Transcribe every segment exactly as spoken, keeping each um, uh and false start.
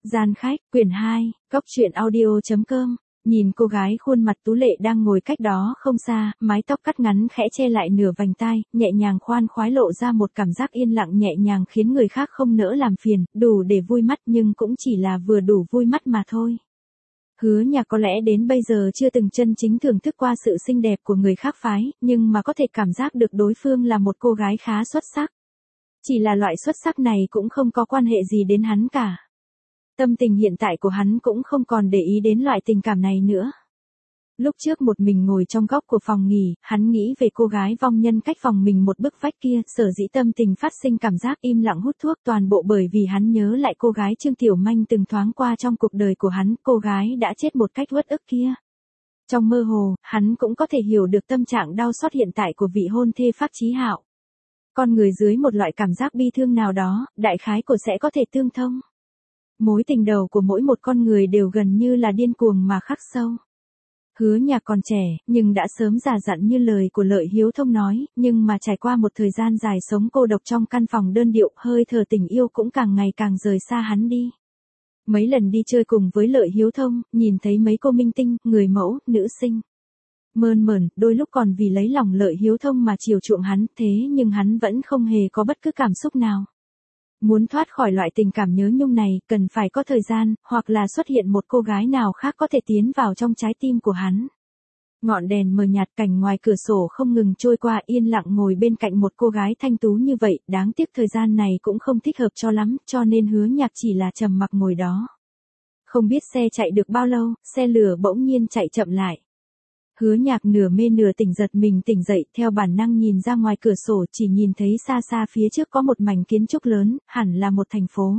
Gian khách, quyển hai, góc truyện audio.com. Nhìn cô gái khuôn mặt tú lệ đang ngồi cách đó không xa, mái tóc cắt ngắn khẽ che lại nửa vành tai, nhẹ nhàng khoan khoái lộ ra một cảm giác yên lặng nhẹ nhàng khiến người khác không nỡ làm phiền, đủ để vui mắt nhưng cũng chỉ là vừa đủ vui mắt mà thôi. Hứa Nhạc có lẽ đến bây giờ chưa từng chân chính thưởng thức qua sự xinh đẹp của người khác phái, nhưng mà có thể cảm giác được đối phương là một cô gái khá xuất sắc. Chỉ là loại xuất sắc này cũng không có quan hệ gì đến hắn cả. Tâm tình hiện tại của hắn cũng không còn để ý đến loại tình cảm này nữa. Lúc trước một mình ngồi trong góc của phòng nghỉ, hắn nghĩ về cô gái vong nhân cách phòng mình một bức vách kia, sở dĩ tâm tình phát sinh cảm giác im lặng hút thuốc toàn bộ bởi vì hắn nhớ lại cô gái Trương Tiểu Manh từng thoáng qua trong cuộc đời của hắn, cô gái đã chết một cách uất ức kia. Trong mơ hồ, hắn cũng có thể hiểu được tâm trạng đau xót hiện tại của vị hôn thê Phác Chí Hạo. Con người dưới một loại cảm giác bi thương nào đó, đại khái của sẽ có thể tương thông. Mối tình đầu của mỗi một con người đều gần như là điên cuồng mà khắc sâu. Hứa Nhạc còn trẻ, nhưng đã sớm già dặn như lời của Lợi Hiếu Thông nói, nhưng mà trải qua một thời gian dài sống cô độc trong căn phòng đơn điệu, hơi thở tình yêu cũng càng ngày càng rời xa hắn đi. Mấy lần đi chơi cùng với Lợi Hiếu Thông, nhìn thấy mấy cô minh tinh, người mẫu, nữ sinh. Mơn mởn, đôi lúc còn vì lấy lòng Lợi Hiếu Thông mà chiều chuộng hắn, thế nhưng hắn vẫn không hề có bất cứ cảm xúc nào. Muốn thoát khỏi loại tình cảm nhớ nhung này, cần phải có thời gian, hoặc là xuất hiện một cô gái nào khác có thể tiến vào trong trái tim của hắn. Ngọn đèn mờ nhạt, cảnh ngoài cửa sổ không ngừng trôi qua, yên lặng ngồi bên cạnh một cô gái thanh tú như vậy, đáng tiếc thời gian này cũng không thích hợp cho lắm, cho nên Hứa Nhạc chỉ là trầm mặc ngồi đó. Không biết xe chạy được bao lâu, xe lửa bỗng nhiên chạy chậm lại. Hứa Nhạc nửa mê nửa tỉnh giật mình tỉnh dậy, theo bản năng nhìn ra ngoài cửa sổ, chỉ nhìn thấy xa xa phía trước có một mảnh kiến trúc lớn, hẳn là một thành phố.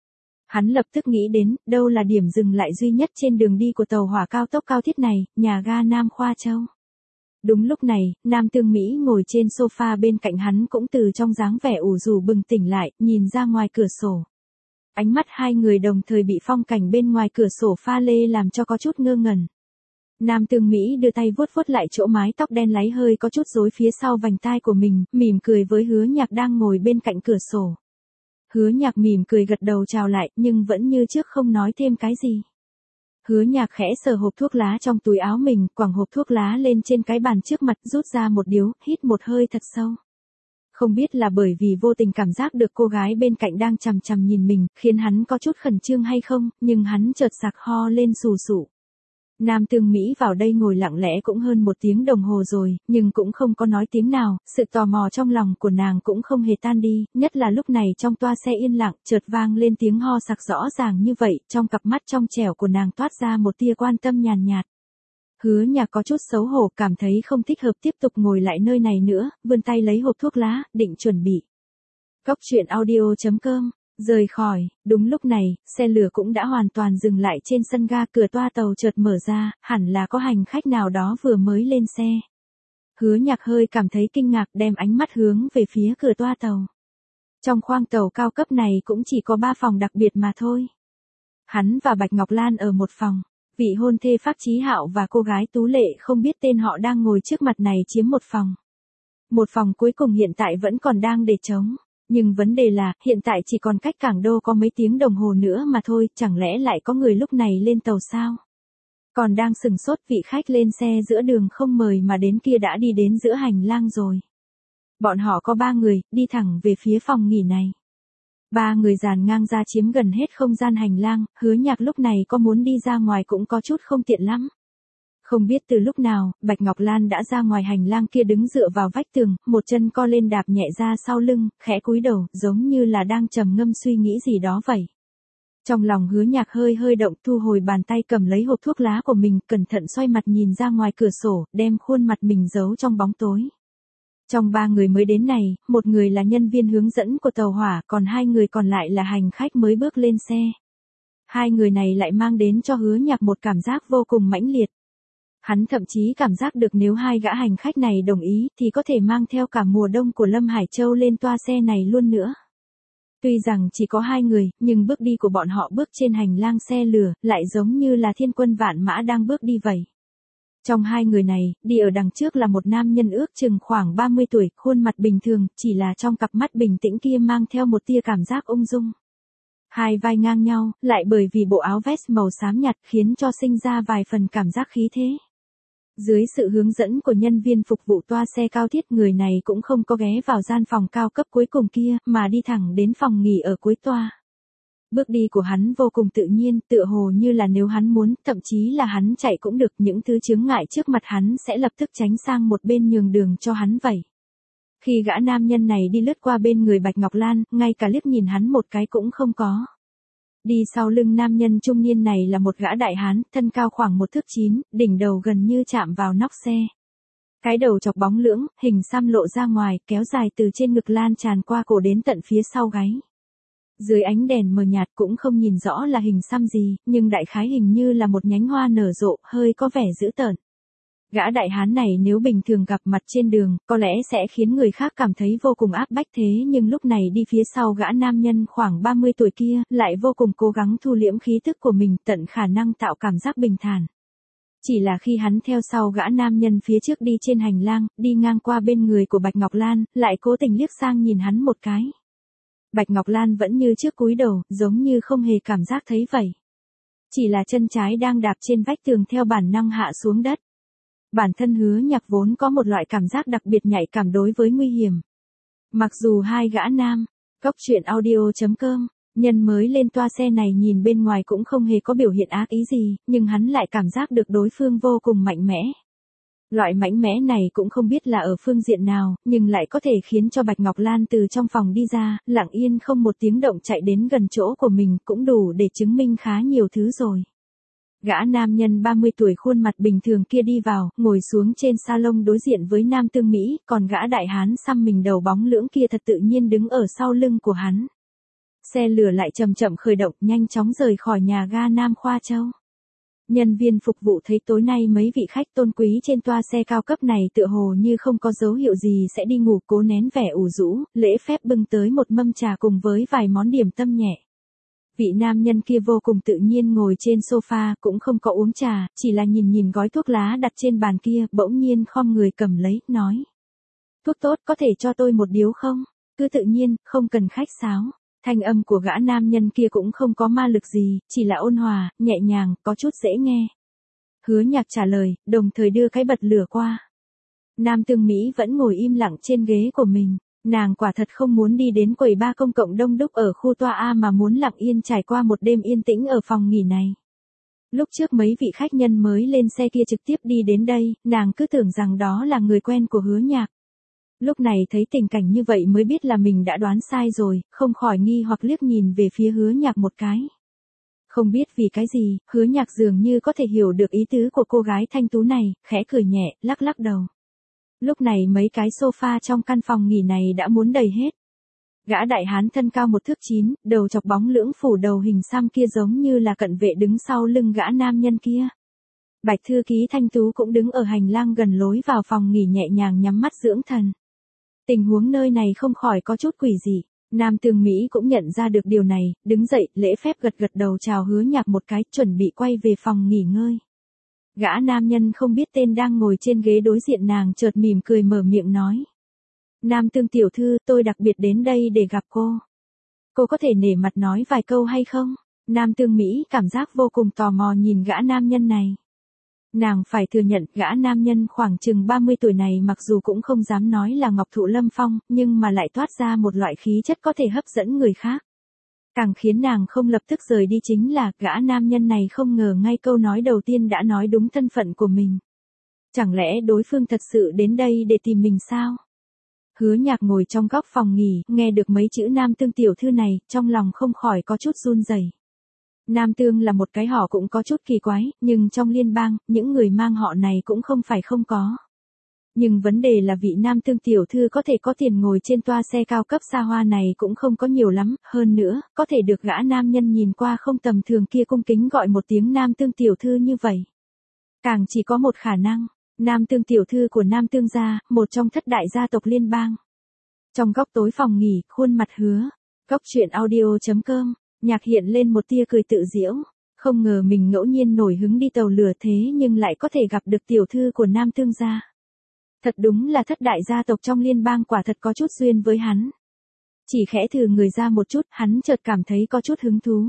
Hắn lập tức nghĩ đến, đâu là điểm dừng lại duy nhất trên đường đi của tàu hỏa cao tốc cao thiết này, nhà ga Nam Khoa Châu. Đúng lúc này, Nam Tương Mỹ ngồi trên sofa bên cạnh hắn cũng từ trong dáng vẻ ủ rũ bừng tỉnh lại, nhìn ra ngoài cửa sổ. Ánh mắt hai người đồng thời bị phong cảnh bên ngoài cửa sổ pha lê làm cho có chút ngơ ngẩn. Nam Tương Mỹ đưa tay vuốt vuốt lại chỗ mái tóc đen láy hơi có chút rối phía sau vành tai của mình, mỉm cười với Hứa Nhạc đang ngồi bên cạnh cửa sổ. Hứa Nhạc mỉm cười gật đầu chào lại, nhưng vẫn như trước không nói thêm cái gì. Hứa Nhạc khẽ sờ hộp thuốc lá trong túi áo mình, quẳng hộp thuốc lá lên trên cái bàn trước mặt, rút ra một điếu, hít một hơi thật sâu. Không biết là bởi vì vô tình cảm giác được cô gái bên cạnh đang chằm chằm nhìn mình, khiến hắn có chút khẩn trương hay không, nhưng hắn chợt sặc ho lên sù sụ. Nam Tương Mỹ vào đây ngồi lặng lẽ cũng hơn một tiếng đồng hồ rồi, nhưng cũng không có nói tiếng nào, sự tò mò trong lòng của nàng cũng không hề tan đi, nhất là lúc này trong toa xe yên lặng, chợt vang lên tiếng ho sặc rõ ràng như vậy, trong cặp mắt trong trẻo của nàng toát ra một tia quan tâm nhàn nhạt. Hứa Nhạc có chút xấu hổ, cảm thấy không thích hợp tiếp tục ngồi lại nơi này nữa, vươn tay lấy hộp thuốc lá, định chuẩn bị. Góc truyện audio.com. Rời khỏi, đúng lúc này, xe lửa cũng đã hoàn toàn dừng lại trên sân ga, cửa toa tàu chợt mở ra, hẳn là có hành khách nào đó vừa mới lên xe. Hứa Nhạc hơi cảm thấy kinh ngạc, đem ánh mắt hướng về phía cửa toa tàu. Trong khoang tàu cao cấp này cũng chỉ có ba phòng đặc biệt mà thôi. Hắn và Bạch Ngọc Lan ở một phòng, vị hôn thê Phác Chí Hạo và cô gái tú lệ không biết tên họ đang ngồi trước mặt này chiếm một phòng. Một phòng cuối cùng hiện tại vẫn còn đang để trống. Nhưng vấn đề là, hiện tại chỉ còn cách Cảng Đô có mấy tiếng đồng hồ nữa mà thôi, chẳng lẽ lại có người lúc này lên tàu sao? Còn đang sừng sốt, vị khách lên xe giữa đường không mời mà đến kia đã đi đến giữa hành lang rồi. Bọn họ có ba người, đi thẳng về phía phòng nghỉ này. Ba người dàn ngang ra chiếm gần hết không gian hành lang, Hứa Nhạc lúc này có muốn đi ra ngoài cũng có chút không tiện lắm. Không biết từ lúc nào, Bạch Ngọc Lan đã ra ngoài hành lang kia đứng dựa vào vách tường, một chân co lên đạp nhẹ ra sau lưng, khẽ cúi đầu, giống như là đang trầm ngâm suy nghĩ gì đó vậy. Trong lòng Hứa Nhạc hơi hơi động, thu hồi bàn tay cầm lấy hộp thuốc lá của mình, cẩn thận xoay mặt nhìn ra ngoài cửa sổ, đem khuôn mặt mình giấu trong bóng tối. Trong ba người mới đến này, một người là nhân viên hướng dẫn của tàu hỏa, còn hai người còn lại là hành khách mới bước lên xe. Hai người này lại mang đến cho Hứa Nhạc một cảm giác vô cùng mãnh liệt. Hắn thậm chí cảm giác được nếu hai gã hành khách này đồng ý thì có thể mang theo cả mùa đông của Lâm Hải Châu lên toa xe này luôn nữa. Tuy rằng chỉ có hai người, nhưng bước đi của bọn họ bước trên hành lang xe lửa, lại giống như là thiên quân vạn mã đang bước đi vậy. Trong hai người này, đi ở đằng trước là một nam nhân ước chừng khoảng ba mươi tuổi, khuôn mặt bình thường, chỉ là trong cặp mắt bình tĩnh kia mang theo một tia cảm giác ung dung. Hai vai ngang nhau, lại bởi vì bộ áo vest màu xám nhạt khiến cho sinh ra vài phần cảm giác khí thế. Dưới sự hướng dẫn của nhân viên phục vụ toa xe cao thiết, người này cũng không có ghé vào gian phòng cao cấp cuối cùng kia, mà đi thẳng đến phòng nghỉ ở cuối toa. Bước đi của hắn vô cùng tự nhiên, tựa hồ như là nếu hắn muốn, thậm chí là hắn chạy cũng được, những thứ chướng ngại trước mặt hắn sẽ lập tức tránh sang một bên nhường đường cho hắn vậy. Khi gã nam nhân này đi lướt qua bên người Bạch Ngọc Lan, ngay cả liếc nhìn hắn một cái cũng không có. Đi sau lưng nam nhân trung niên này là một gã đại hán, thân cao khoảng một thước chín, đỉnh đầu gần như chạm vào nóc xe. Cái đầu chọc bóng lưỡng, hình xăm lộ ra ngoài, kéo dài từ trên ngực lan tràn qua cổ đến tận phía sau gáy. Dưới ánh đèn mờ nhạt cũng không nhìn rõ là hình xăm gì, nhưng đại khái hình như là một nhánh hoa nở rộ, hơi có vẻ dữ tợn. Gã đại hán này nếu bình thường gặp mặt trên đường, có lẽ sẽ khiến người khác cảm thấy vô cùng áp bách, thế nhưng lúc này đi phía sau gã nam nhân khoảng ba mươi tuổi kia, lại vô cùng cố gắng thu liễm khí tức của mình, tận khả năng tạo cảm giác bình thản. Chỉ là khi hắn theo sau gã nam nhân phía trước đi trên hành lang, đi ngang qua bên người của Bạch Ngọc Lan, lại cố tình liếc sang nhìn hắn một cái. Bạch Ngọc Lan vẫn như trước cúi đầu, giống như không hề cảm giác thấy vậy. Chỉ là chân trái đang đạp trên vách tường theo bản năng hạ xuống đất. Bản thân Hứa Nhạc vốn có một loại cảm giác đặc biệt nhạy cảm đối với nguy hiểm. Mặc dù hai gã nam, Cốc Truyện Audio chấm com, nhân mới lên toa xe này nhìn bên ngoài cũng không hề có biểu hiện ác ý gì, nhưng hắn lại cảm giác được đối phương vô cùng mạnh mẽ. Loại mạnh mẽ này cũng không biết là ở phương diện nào, nhưng lại có thể khiến cho Bạch Ngọc Lan từ trong phòng đi ra, lặng yên không một tiếng động chạy đến gần chỗ của mình, cũng đủ để chứng minh khá nhiều thứ rồi. Gã nam nhân ba mươi tuổi khuôn mặt bình thường kia đi vào, ngồi xuống trên salon đối diện với Nam Tương Mỹ, còn gã đại hán xăm mình đầu bóng lưỡng kia thật tự nhiên đứng ở sau lưng của hắn. Xe lửa lại chậm chậm khởi động, nhanh chóng rời khỏi nhà ga Nam Khoa Châu. Nhân viên phục vụ thấy tối nay mấy vị khách tôn quý trên toa xe cao cấp này tựa hồ như không có dấu hiệu gì sẽ đi ngủ, cố nén vẻ ủ rũ, lễ phép bưng tới một mâm trà cùng với vài món điểm tâm nhẹ. Vị nam nhân kia vô cùng tự nhiên ngồi trên sofa, cũng không có uống trà, chỉ là nhìn nhìn gói thuốc lá đặt trên bàn kia, bỗng nhiên khom người cầm lấy, nói. Thuốc tốt, có thể cho tôi một điếu không? Cứ tự nhiên, không cần khách sáo. Thanh âm của gã nam nhân kia cũng không có ma lực gì, chỉ là ôn hòa, nhẹ nhàng, có chút dễ nghe. Hứa Nhạc trả lời, đồng thời đưa cái bật lửa qua. Nam Tương Mỹ vẫn ngồi im lặng trên ghế của mình. Nàng quả thật không muốn đi đến quầy bar công cộng đông đúc ở khu toa A mà muốn lặng yên trải qua một đêm yên tĩnh ở phòng nghỉ này. Lúc trước mấy vị khách nhân mới lên xe kia trực tiếp đi đến đây, nàng cứ tưởng rằng đó là người quen của Hứa Nhạc. Lúc này thấy tình cảnh như vậy mới biết là mình đã đoán sai rồi, không khỏi nghi hoặc liếc nhìn về phía Hứa Nhạc một cái. Không biết vì cái gì, Hứa Nhạc dường như có thể hiểu được ý tứ của cô gái thanh tú này, khẽ cười nhẹ, lắc lắc đầu. Lúc này mấy cái sofa trong căn phòng nghỉ này đã muốn đầy hết. Gã đại hán thân cao một thước chín, đầu chọc bóng lưỡng phủ đầu hình xăm kia giống như là cận vệ đứng sau lưng gã nam nhân kia. Bạch thư ký thanh tú cũng đứng ở hành lang gần lối vào phòng nghỉ nhẹ nhàng nhắm mắt dưỡng thần. Tình huống nơi này không khỏi có chút quỷ dị. Nam Tương Mỹ cũng nhận ra được điều này, đứng dậy, lễ phép gật gật đầu chào Hứa Nhạc một cái, chuẩn bị quay về phòng nghỉ ngơi. Gã nam nhân không biết tên đang ngồi trên ghế đối diện nàng chợt mỉm cười mở miệng nói. Nam Tương tiểu thư, tôi đặc biệt đến đây để gặp cô. Cô có thể nể mặt nói vài câu hay không? Nam Tương Mỹ cảm giác vô cùng tò mò nhìn gã nam nhân này. Nàng phải thừa nhận gã nam nhân khoảng chừng ba mươi tuổi này mặc dù cũng không dám nói là Ngọc Thụ Lâm Phong, nhưng mà lại toát ra một loại khí chất có thể hấp dẫn người khác. Càng khiến nàng không lập tức rời đi chính là gã nam nhân này không ngờ ngay câu nói đầu tiên đã nói đúng thân phận của mình. Chẳng lẽ đối phương thật sự đến đây để tìm mình sao? Hứa Nhạc ngồi trong góc phòng nghỉ, nghe được mấy chữ Nam Tương tiểu thư này, trong lòng không khỏi có chút run rẩy. Nam Tương là một cái họ cũng có chút kỳ quái, nhưng trong liên bang, những người mang họ này cũng không phải không có. Nhưng vấn đề là vị Nam Tương tiểu thư có thể có tiền ngồi trên toa xe cao cấp xa hoa này cũng không có nhiều lắm, hơn nữa, có thể được gã nam nhân nhìn qua không tầm thường kia cung kính gọi một tiếng Nam Tương tiểu thư như vậy. Càng chỉ có một khả năng, Nam Tương tiểu thư của Nam Tương gia, một trong thất đại gia tộc liên bang. Trong góc tối phòng nghỉ, khuôn mặt Hứa, Cốc Truyện Audio chấm com, Nhạc hiện lên một tia cười tự giễu, không ngờ mình ngẫu nhiên nổi hứng đi tàu lửa thế nhưng lại có thể gặp được tiểu thư của Nam Tương gia. Thật đúng là thất đại gia tộc trong liên bang quả thật có chút duyên với hắn. Chỉ khẽ thử người ra một chút, hắn chợt cảm thấy có chút hứng thú.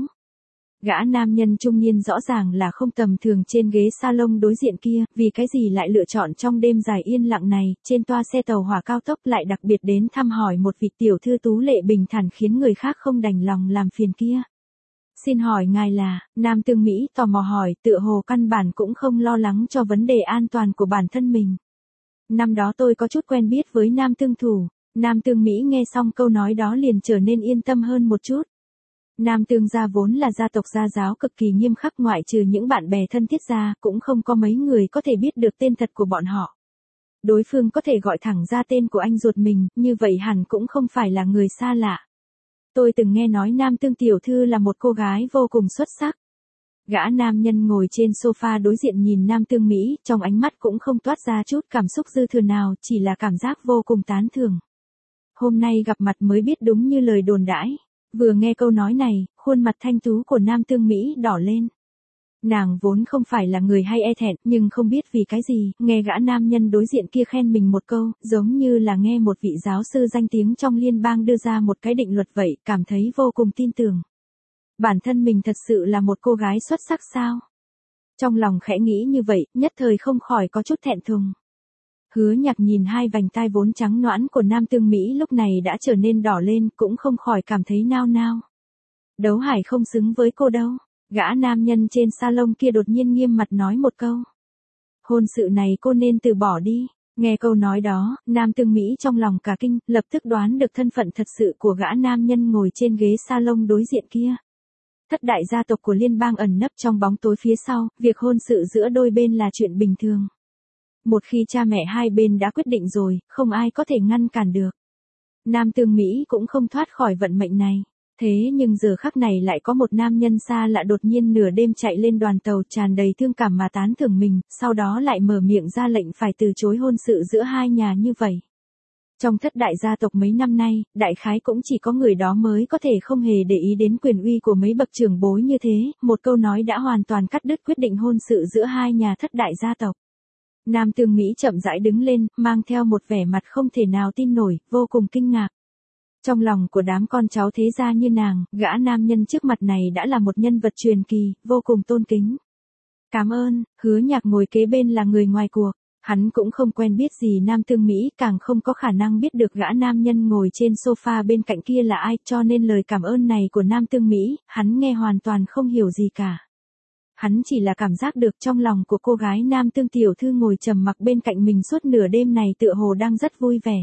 Gã nam nhân trung niên rõ ràng là không tầm thường trên ghế salon đối diện kia, vì cái gì lại lựa chọn trong đêm dài yên lặng này, trên toa xe tàu hỏa cao tốc lại đặc biệt đến thăm hỏi một vị tiểu thư tú lệ bình thản khiến người khác không đành lòng làm phiền kia. Xin hỏi ngài là, Nam Tương Mỹ tò mò hỏi, tựa hồ căn bản cũng không lo lắng cho vấn đề an toàn của bản thân mình. Năm đó tôi có chút quen biết với Nam Tương Thủ. Nam Tương Mỹ nghe xong câu nói đó liền trở nên yên tâm hơn một chút. Nam Tương gia vốn là gia tộc gia giáo cực kỳ nghiêm khắc, ngoại trừ những bạn bè thân thiết ra, cũng không có mấy người có thể biết được tên thật của bọn họ. Đối phương có thể gọi thẳng ra tên của anh ruột mình, như vậy hẳn cũng không phải là người xa lạ. Tôi từng nghe nói Nam Tương tiểu thư là một cô gái vô cùng xuất sắc. Gã nam nhân ngồi trên sofa đối diện nhìn Nam Tương Mỹ, trong ánh mắt cũng không toát ra chút cảm xúc dư thừa nào, chỉ là cảm giác vô cùng tán thưởng. Hôm nay gặp mặt mới biết đúng như lời đồn đãi. Vừa nghe câu nói này, khuôn mặt thanh tú của Nam Tương Mỹ đỏ lên. Nàng vốn không phải là người hay e thẹn, nhưng không biết vì cái gì, nghe gã nam nhân đối diện kia khen mình một câu, giống như là nghe một vị giáo sư danh tiếng trong liên bang đưa ra một cái định luật vậy, cảm thấy vô cùng tin tưởng. Bản thân mình thật sự là một cô gái xuất sắc sao? Trong lòng khẽ nghĩ như vậy, nhất thời không khỏi có chút thẹn thùng. Hứa Nhạc nhìn hai vành tai vốn trắng nõn của Nam Tương Mỹ lúc này đã trở nên đỏ lên, cũng không khỏi cảm thấy nao nao. Đấu Hải không xứng với cô đâu. Gã nam nhân trên salon kia đột nhiên nghiêm mặt nói một câu. Hôn sự này cô nên từ bỏ đi. Nghe câu nói đó, Nam Tương Mỹ trong lòng cả kinh, lập tức đoán được thân phận thật sự của gã nam nhân ngồi trên ghế salon đối diện kia. Thất đại gia tộc của liên bang ẩn nấp trong bóng tối phía sau, việc hôn sự giữa đôi bên là chuyện bình thường. Một khi cha mẹ hai bên đã quyết định rồi, không ai có thể ngăn cản được. Nam Tương Mỹ cũng không thoát khỏi vận mệnh này. Thế nhưng giờ khắc này lại có một nam nhân xa lạ đột nhiên nửa đêm chạy lên đoàn tàu tràn đầy thương cảm mà tán thưởng mình, sau đó lại mở miệng ra lệnh phải từ chối hôn sự giữa hai nhà như vậy. Trong thất đại gia tộc mấy năm nay, đại khái cũng chỉ có người đó mới có thể không hề để ý đến quyền uy của mấy bậc trưởng bối như thế, một câu nói đã hoàn toàn cắt đứt quyết định hôn sự giữa hai nhà thất đại gia tộc. Nam Tương Mỹ chậm rãi đứng lên, mang theo một vẻ mặt không thể nào tin nổi, vô cùng kinh ngạc. Trong lòng của đám con cháu thế gia như nàng, gã nam nhân trước mặt này đã là một nhân vật truyền kỳ, vô cùng tôn kính. Cảm ơn. Hứa Nhạc ngồi kế bên là người ngoài cuộc. Hắn cũng không quen biết gì Nam Tương Mỹ, càng không có khả năng biết được gã nam nhân ngồi trên sofa bên cạnh kia là ai, cho nên lời cảm ơn này của Nam Tương Mỹ, hắn nghe hoàn toàn không hiểu gì cả. Hắn chỉ là cảm giác được trong lòng của cô gái Nam Tương tiểu thư ngồi trầm mặc bên cạnh mình suốt nửa đêm này tựa hồ đang rất vui vẻ.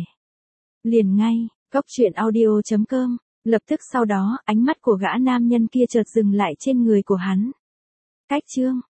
Liền ngay, Cốc truyện audio chấm com, lập tức sau đó, ánh mắt của gã nam nhân kia chợt dừng lại trên người của hắn. Cách chương